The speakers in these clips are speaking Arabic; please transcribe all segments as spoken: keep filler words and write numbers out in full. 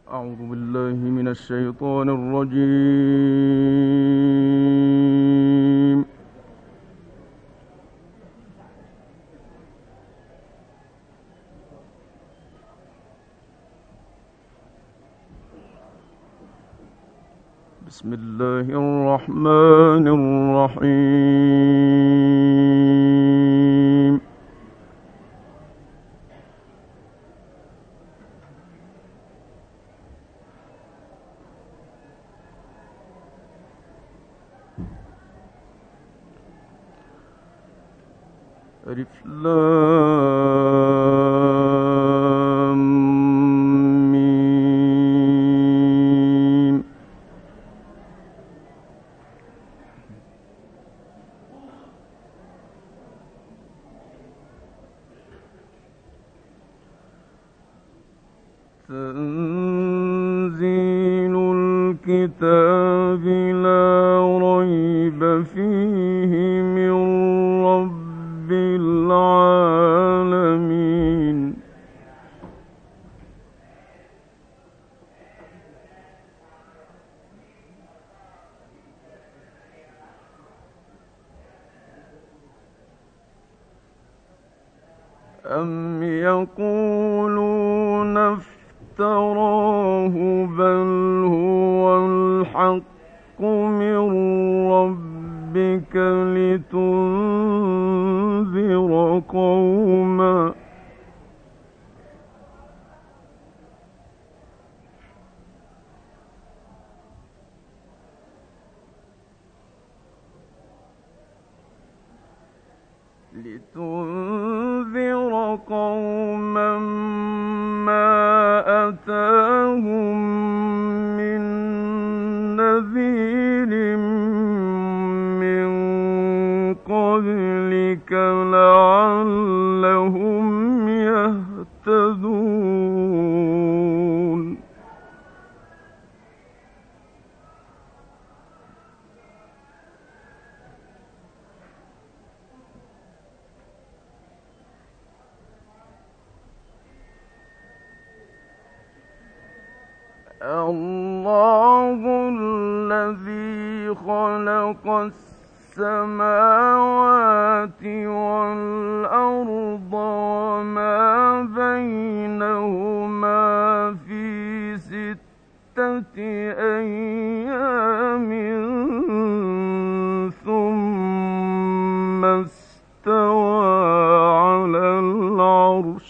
أعوذ بالله من الشيطان الرجيم. بسم الله الرحمن الرحيم. ألف لام ميم. تنزيل الكتاب لا ريب فيه من رب العالمين. أم يقولون افتراه بل هو الحق من ربك لتنذر قوما لتنذر قوما ما أتاهم من نذير من قبلك لعلهم يهتدون. الله الذي خلق السماوات والأرض وما بينهما في ستة أيام ثم استوى على العرش.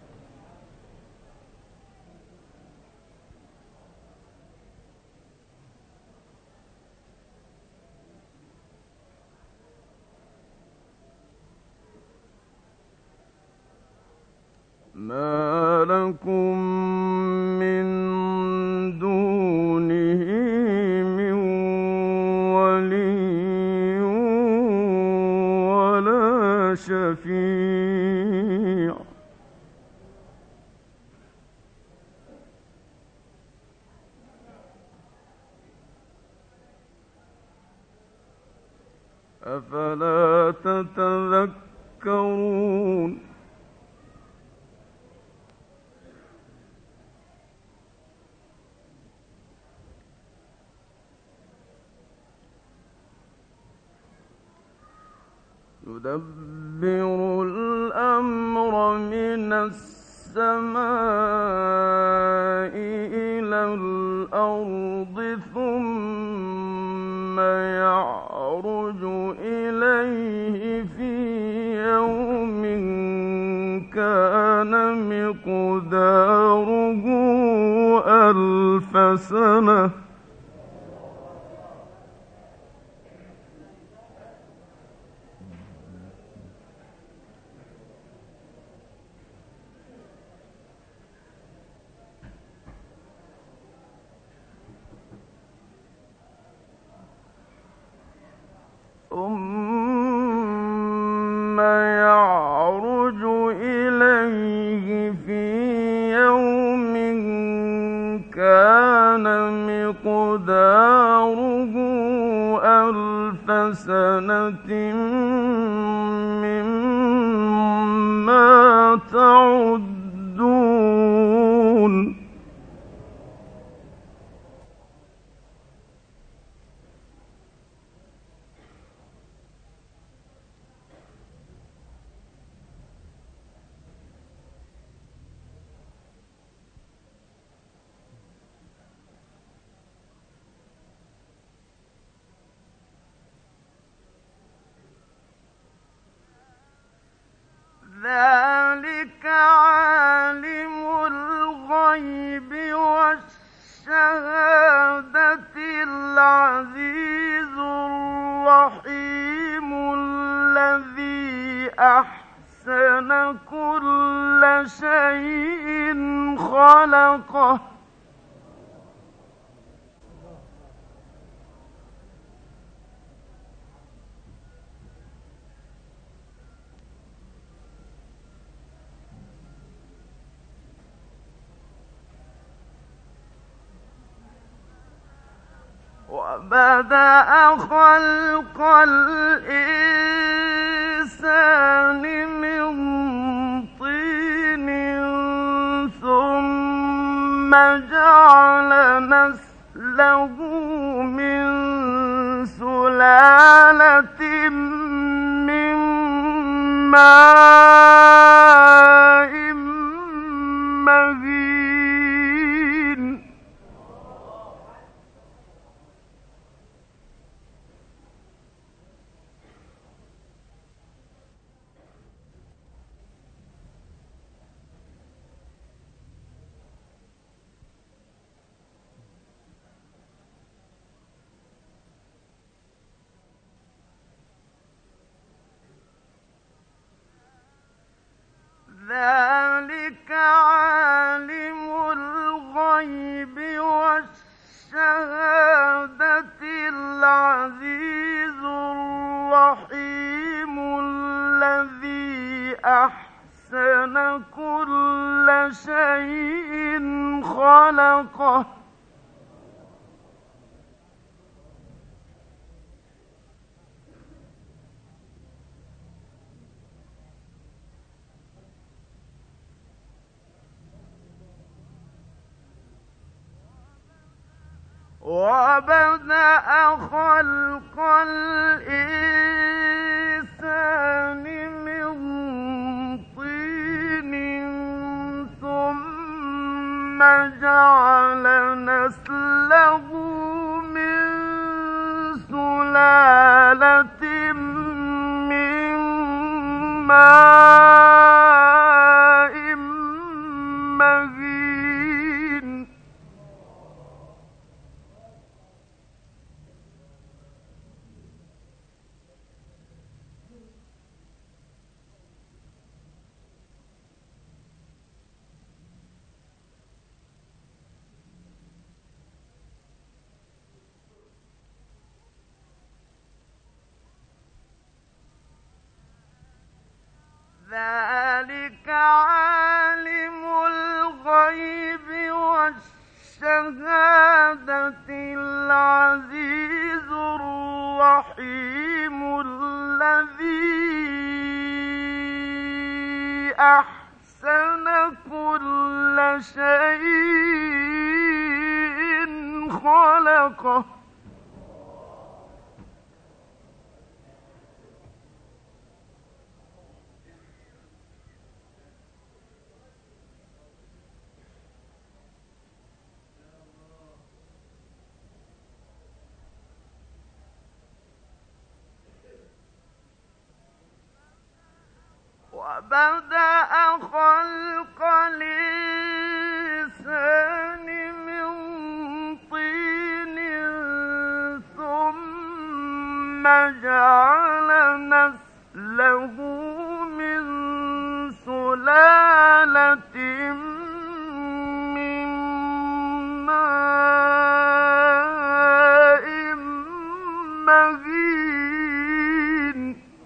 ما لكم من دونه من ولي ولا شفيع أفلا تتذكرون. يدبر الأمر من السماء إلى الأرض ثم يعرج إليه في يوم كان مقداره ألف سنة ثم يعرج إليه في يوم كان مقداره ألف سنة مما تعدون. شيء خلقه وبدأ خلق الإنسان من طين ثم جعل نسله من سلالة من ماء مهين ذلك عالم الغيب والشهادة العزيز الرحيم الذي أحسن كل شيء خلقه وبدأ خلق الإنسان من طين ثم جعل نسله من سلالة من ماء مهين ذلك عالم الغيب والشهادة العزيز الرحيم الذي أحسن كل شيء خلقه وبدأ خلق الإنسان من طين ثم جعل نسله من سلالة من ماء مهين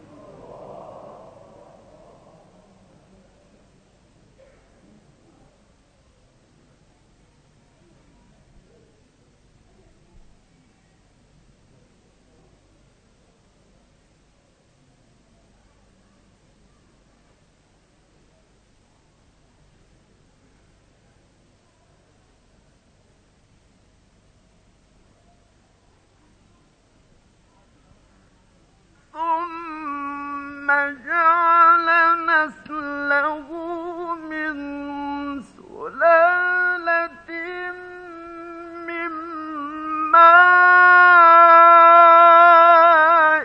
ثم جعل نسله من سلالة من ماء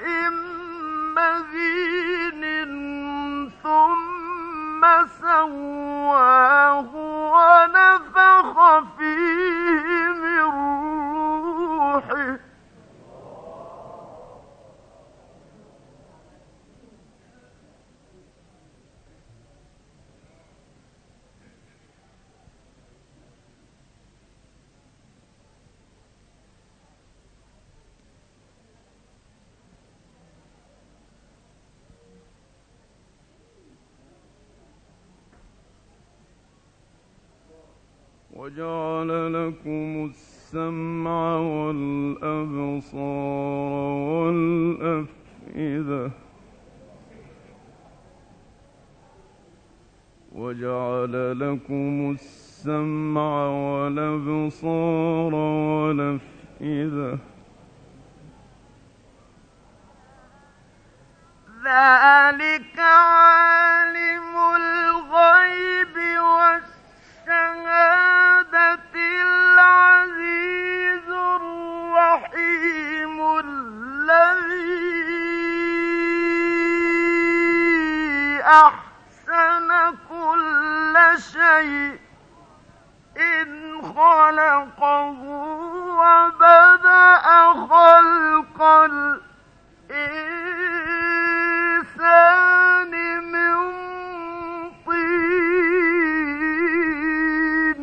مهين ثم سواه ونفخ فيه من روحه وجعل لكم السمع والأبصار والأفئدة وجعل لكم السمع والأبصار والأفئدة ذلك عالم الغيب والشهادة العزيز الرحيم الذي أحسن كل شيء إن خلقه وبدأ خلق الإنسان من طين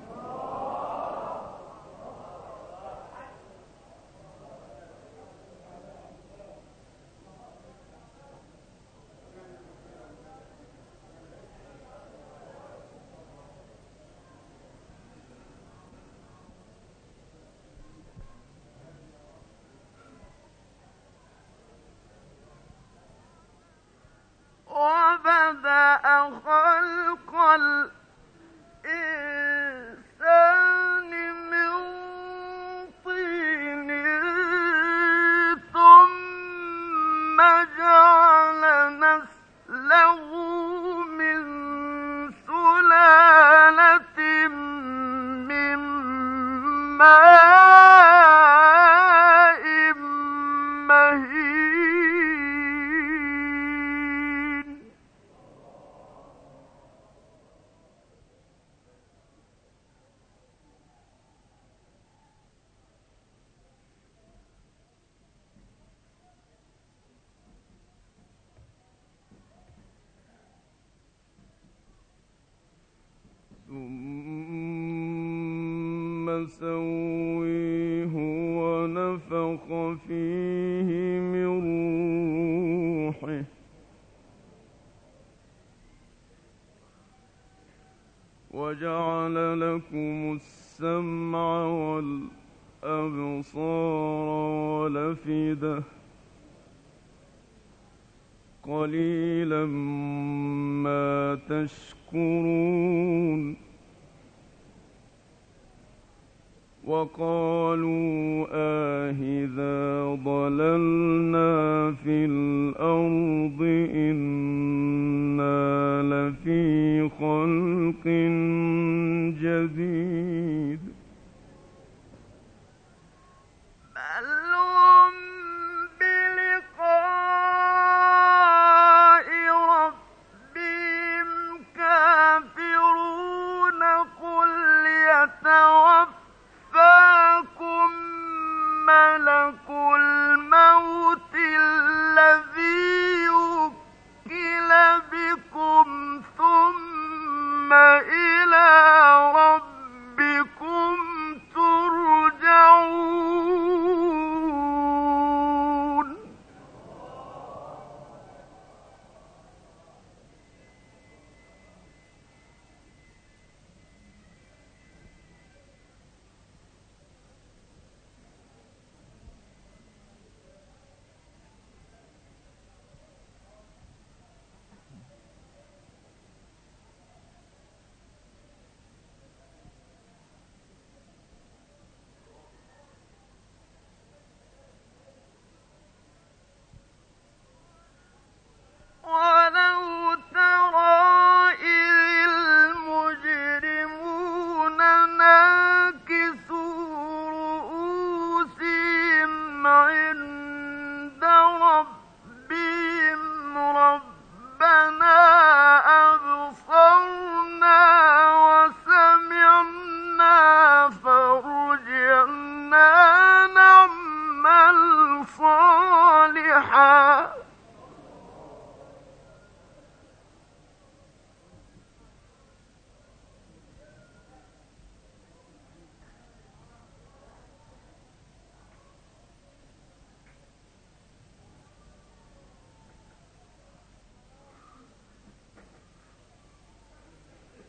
وبدأ خلق الإنسان من طين ثم جعل نسله من سلالة من ماء مهين ثم سويه ونفخ فيه من روحه وجعل لكم السمع والأبصار والأفئدة قليلا ما تشكرون وقالوا أإذا ضللنا في الأرض إنا لفي خلق جديد بل هم بلقاء ربهم كافرون قل يتوفاكم ملك الموت الذي وكل بكم ثم إلى ربكم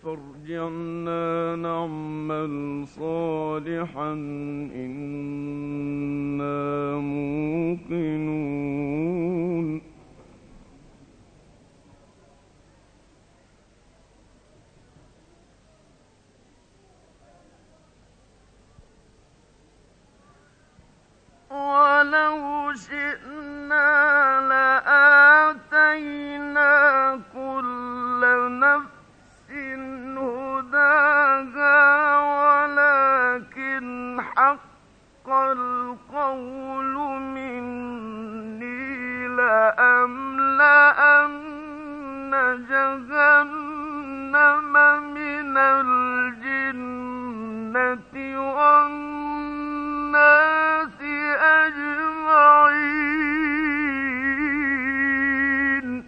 فارجعنا نعمل صالحا إنا موقنون ولو شئنا لآتينا كل نفس هداها ولكن حق القول مني لأملأن جهنم من الجنة والناس أجمعين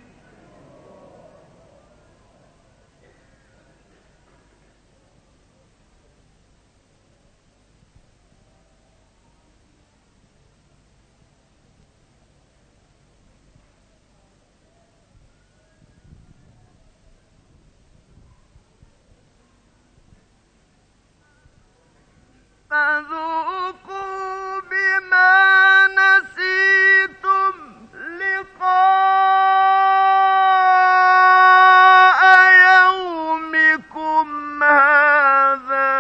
فذوقوا بما نسيتم لقاء يومكم هذا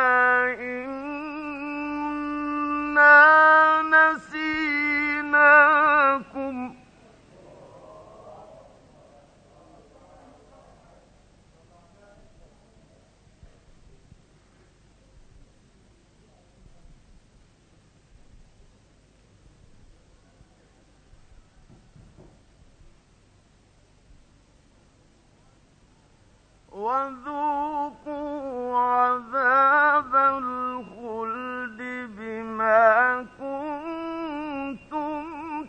إنا نسيناكم وذوقوا عذاب الخلد بما كنتم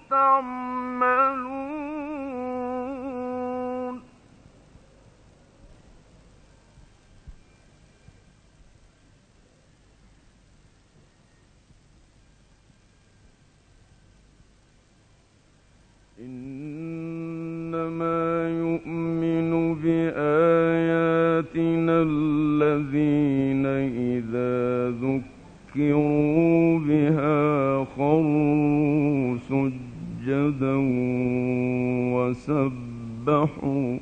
تعملون إنما يؤمن بآياتنا الذين إذا ذكروا بها خروا سجدا وسبحوا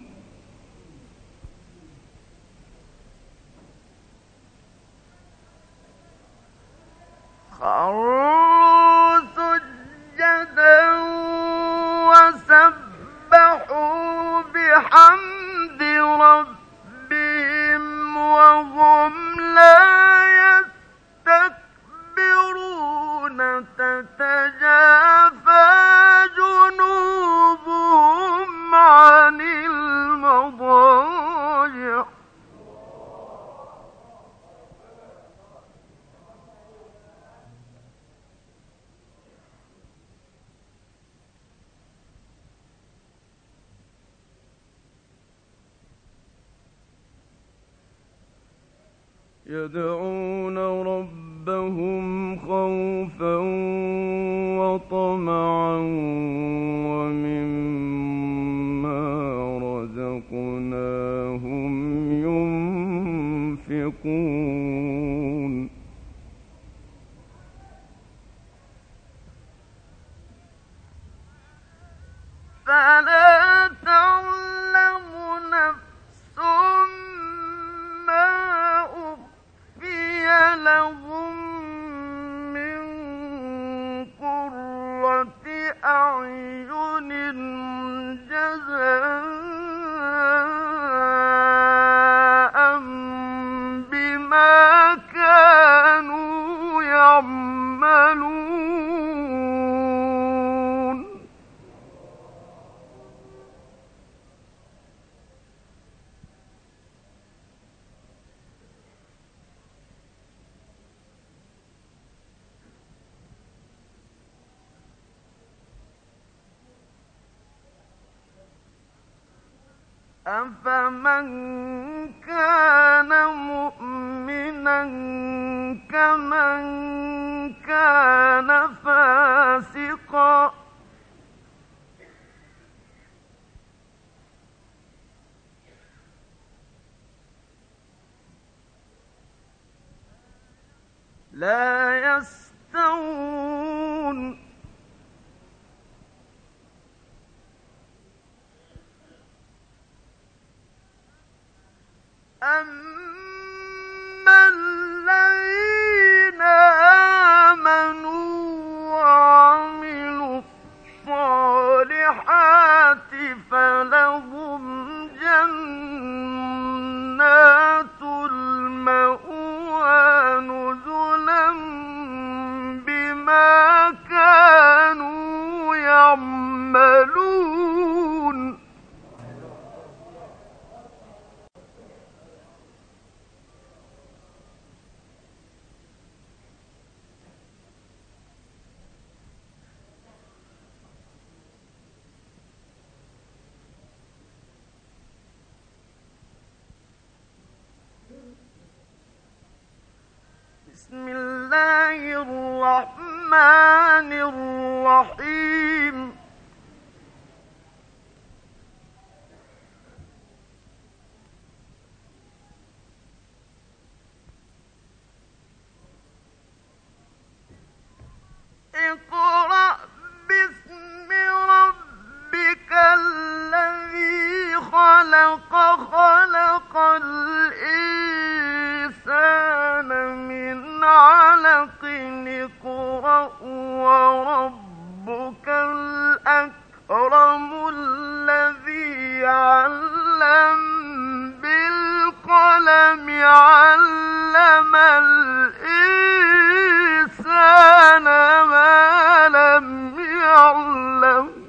خروا سجدا وسبحوا بحمد ربهم وهم لا يستكبرون تتجافى جنوبهم عن المضاجع يدعون ربهم خوفا وطمعا ومما رزقناهم ينفقون فلا تعلم نفس ما أخفي لهم من قرة أعين جزاء بما كانوا يعملون أفمن كان مؤمنا كمن كان فاسقا لا يستوون أما الذين آمنوا وعملوا الصالحات فلهم جنات المأوى نزلا بما كانوا يعملون بسم الله الرحمن الرحيم اقرأ باسم ربك الذي خلق خلق الإنسان من علق اقرأ وربك الأكرم الذي علم بالقلم علم الإنسان ما لم يعلم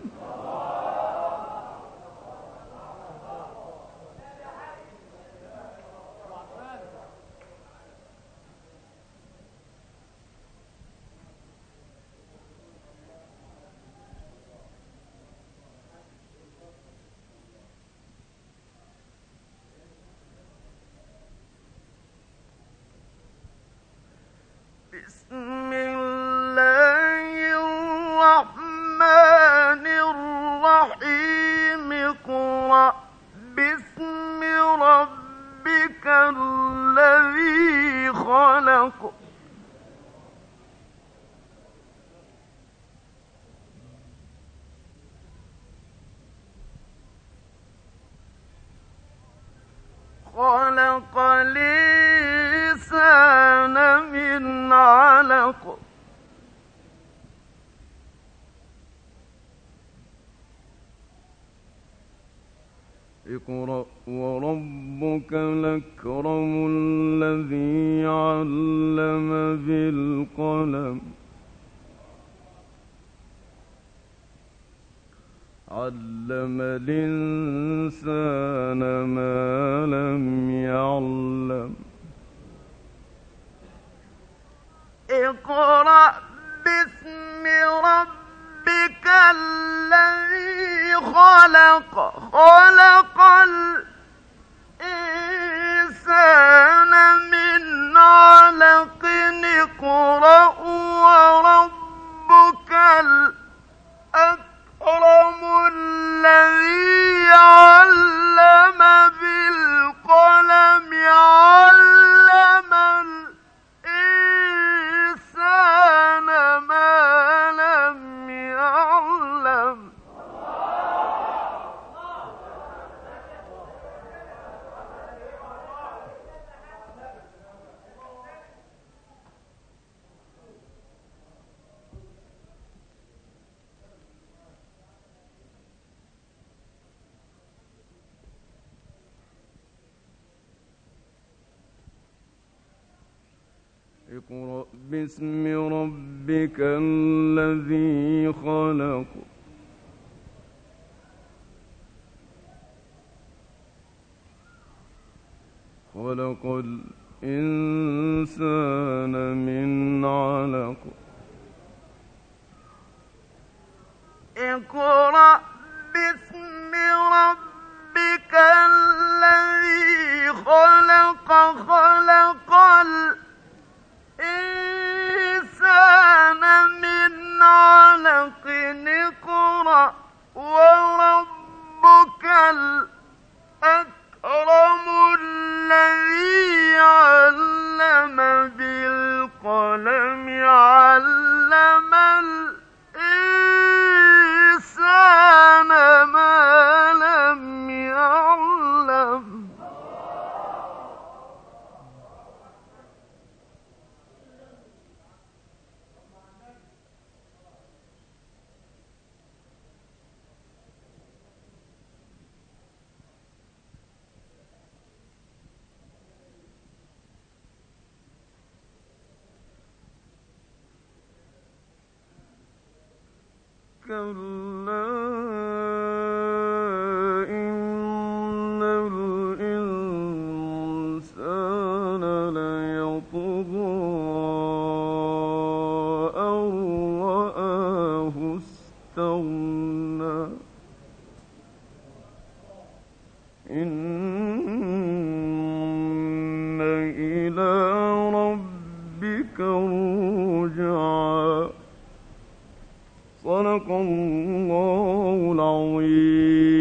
بسم الله الرحمن الرحيم اقرأ باسم ربك الذي خلق خلق الإنسان من علق اقرأ وربك الأكرم الذي علم بالقلم علم الإنسان ما لم يعلم اقرأ باسم ربك الذي خلق خلق الإنسان من علق اقرأ وربك الأكرم الذي علم بالقلم علم الإنسان ما لم يعلم اقرأ باسم ربك الذي خلق خلق الإنسان من علق اقرأ باسم ربك الذي خلق خلق الإنسان من علق اقرأ وربك الأكرم الذي علم بالقلم كلا إن الإنسان ليطغى أن رآه استغنى إن إلى ربك الرجعى. صدق الله العظيم.